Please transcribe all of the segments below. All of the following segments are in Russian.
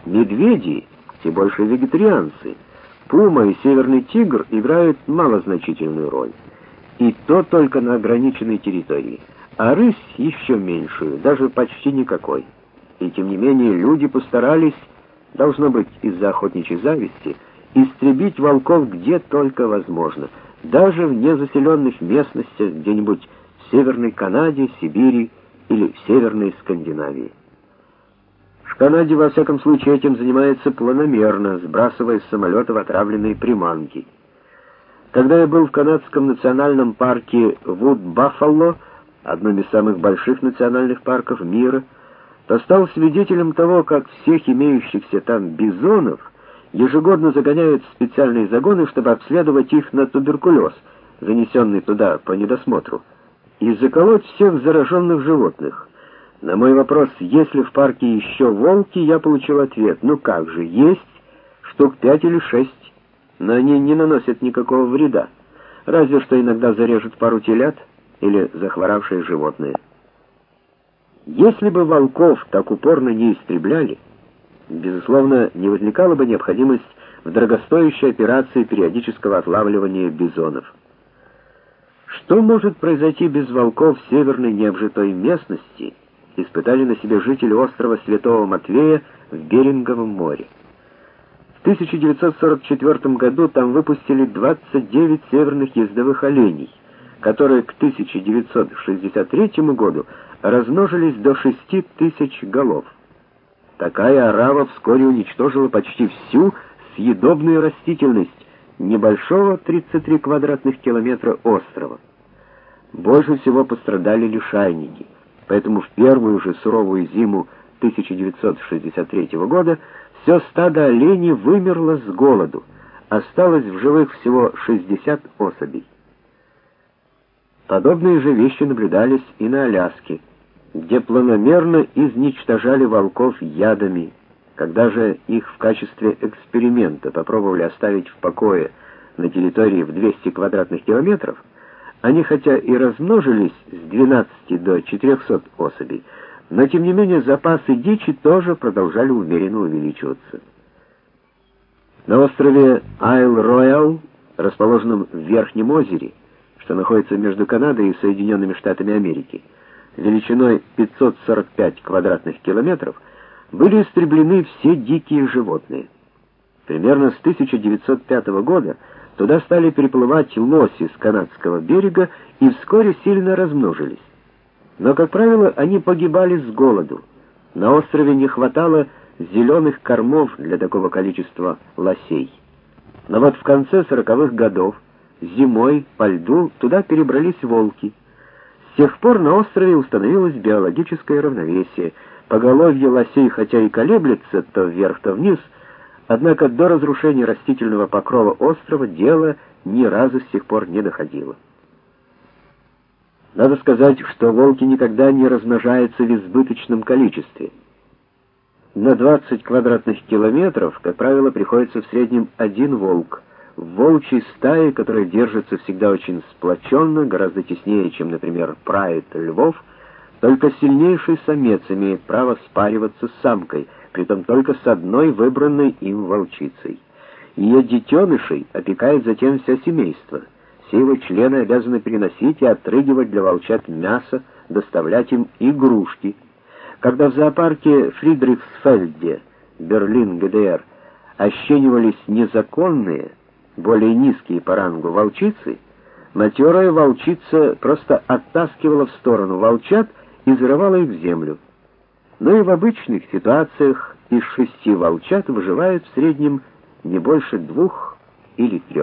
Медведи, те больше вегетарианцы. Пума и северный тигр играют малозначительную роль. И то только на ограниченной территории. А рысь еще меньшую, даже почти никакой. И тем не менее люди постарались, должно быть из-за охотничьей зависти, истребить волков где только возможно, даже в незаселенных местностях где-нибудь в Северной Канаде, Сибири или в Северной Скандинавии. В Канаде, во всяком случае, этим занимается планомерно, сбрасывая с самолетов отравленные приманки. Когда я был в канадском национальном парке Вуд-Баффало, одном из самых больших национальных парков мира, то стал свидетелем того, как всех имеющихся там бизонов ежегодно загоняют в специальные загоны, чтобы обследовать их на туберкулез, занесенный туда по недосмотру, и заколоть всех зараженных животных. На мой вопрос, есть ли в парке еще волки, я получил ответ: ну как же, есть, штук 5 или 6, но они не наносят никакого вреда, разве что иногда зарежут пару телят или захворавшие животные. Если бы волков так упорно не истребляли, безусловно, не возникала бы необходимость в дорогостоящей операции периодического отлавливания бизонов. Что может произойти без волков в северной необжитой местности, испытали на себе жители острова Святого Матвея в Беринговом море. В 1944 году там выпустили 29 северных ездовых оленей, которые к 1963 году размножились до 6000 голов. Такая орава вскоре уничтожила почти всю съедобную растительность небольшого 33 квадратных километра острова. Больше всего пострадали лишайники, поэтому в первую же суровую зиму 1963 года все стадо оленей вымерло с голоду, осталось в живых всего 60 особей. Подобные же вещи наблюдались и на Аляске, где планомерно изничтожали волков ядами. Когда же их в качестве эксперимента попробовали оставить в покое на территории в 200 квадратных километров, они хотя и размножились с 12 до 400 особей, но тем не менее запасы дичи тоже продолжали умеренно увеличиваться. На острове Айл-Роял, расположенном в Верхнем озере, что находится между Канадой и Соединенными Штатами Америки, величиной 545 квадратных километров, были истреблены все дикие животные. Примерно с 1905 года туда стали переплывать лоси с канадского берега и вскоре сильно размножились. Но, как правило, они погибали с голоду. На острове не хватало зеленых кормов для такого количества лосей. Но вот в конце 40-х годов, зимой, по льду, туда перебрались волки. С тех пор на острове установилось биологическое равновесие. Поголовье лосей хотя и колеблется то вверх, то вниз, однако до разрушения растительного покрова острова дело ни разу с тех пор не доходило. Надо сказать, что волки никогда не размножаются в избыточном количестве. На 20 квадратных километров, как правило, приходится в среднем один волк. В волчьей стае, которая держится всегда очень сплоченно, гораздо теснее, чем, например, прайд львов, только сильнейший самец имеет право спариваться с самкой, притом только с одной выбранной им волчицей. Ее детенышей опекает затем все семейство. Все его члены обязаны переносить и отрыгивать для волчат мясо, доставлять им игрушки. Когда в зоопарке Фридрихсфельде, Берлин, ГДР, ощенивались незаконные, более низкие по рангу волчицы, матерая волчица просто оттаскивала в сторону волчат и зарывала их в землю. Но и в обычных ситуациях из 6 волчат выживает в среднем не больше 2 или 3.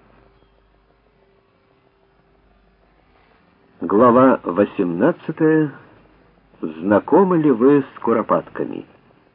Глава 18. Знакомы ли вы с куропатками?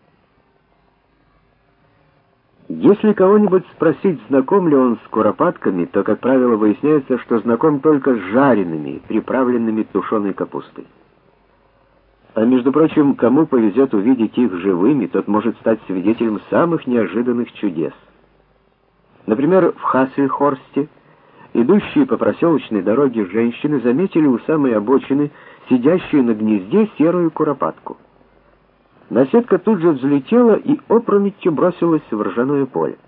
Если кого-нибудь спросить, знаком ли он с куропатками, то, как правило, выясняется, что знаком только с жареными, приправленными тушеной капустой. А между прочим, кому повезет увидеть их живыми, тот может стать свидетелем самых неожиданных чудес. Например, в Хассельхорсте идущие по проселочной дороге женщины заметили у самой обочины сидящую на гнезде серую куропатку. Наседка тут же взлетела и опрометью бросилась в ржаное поле.